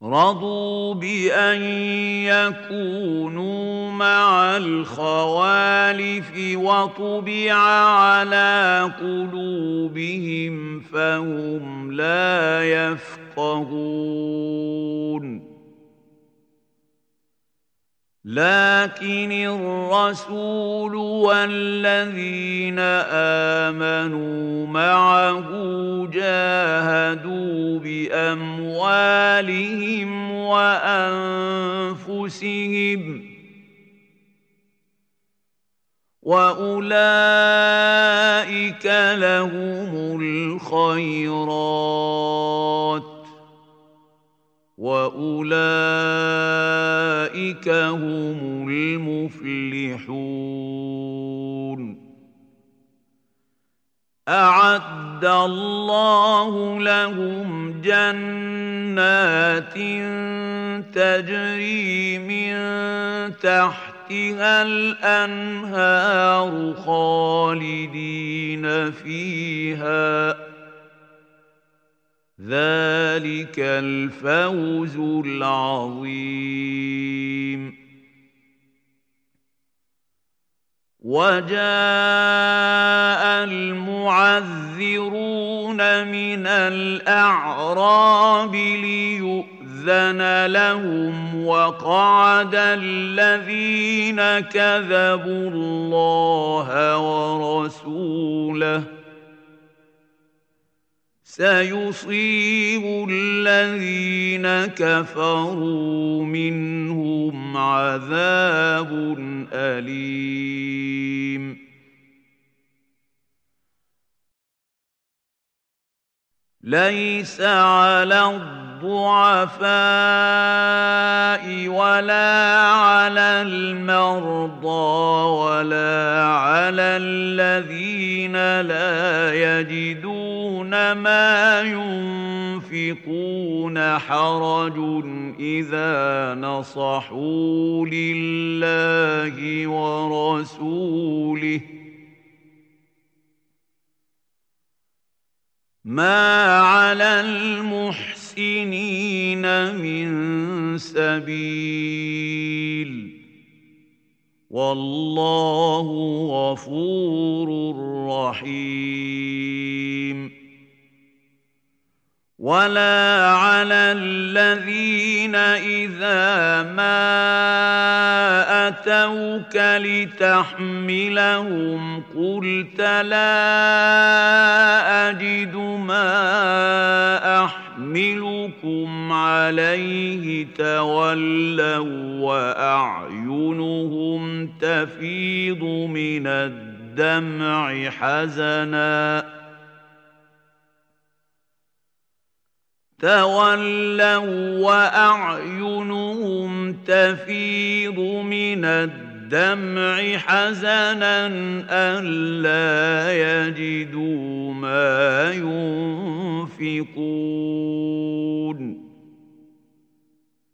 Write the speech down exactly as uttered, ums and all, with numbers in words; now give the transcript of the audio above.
رضوا بأن يكونوا مع الخوالف وطبع على قلوبهم فهم لا يفقهون لكن الرسول والذين آمنوا معه جاهدوا بأموالهم وأنفسهم وأولئك لهم الخيرات وأولئك هم المفلحون أعد الله لهم جنات تجري من تحتها الأنهار خالدين فيها ذلك الفوز العظيم وجاء المعذرون من الأعراب ليؤذن لهم وقعد الذين كذبوا الله ورسوله سيصيب الذين كفروا منهم عذاب أليم ليس على الضعفاء ولا على المرضى ولا على الذين لا يجدون ما ينفقون حرج إذا نصحوا لله ورسوله ما على المحسنين من سبيل والله غفور رحيم ولا على الذين إذا ما أتوك لتحملهم قلت لا أجد ما أحملكم عليه تولوا وأعينهم تفيض من الدمع حزناً تولوا وأعينهم تفيض من الدمع حزنا ألا يجدوا ما ينفقون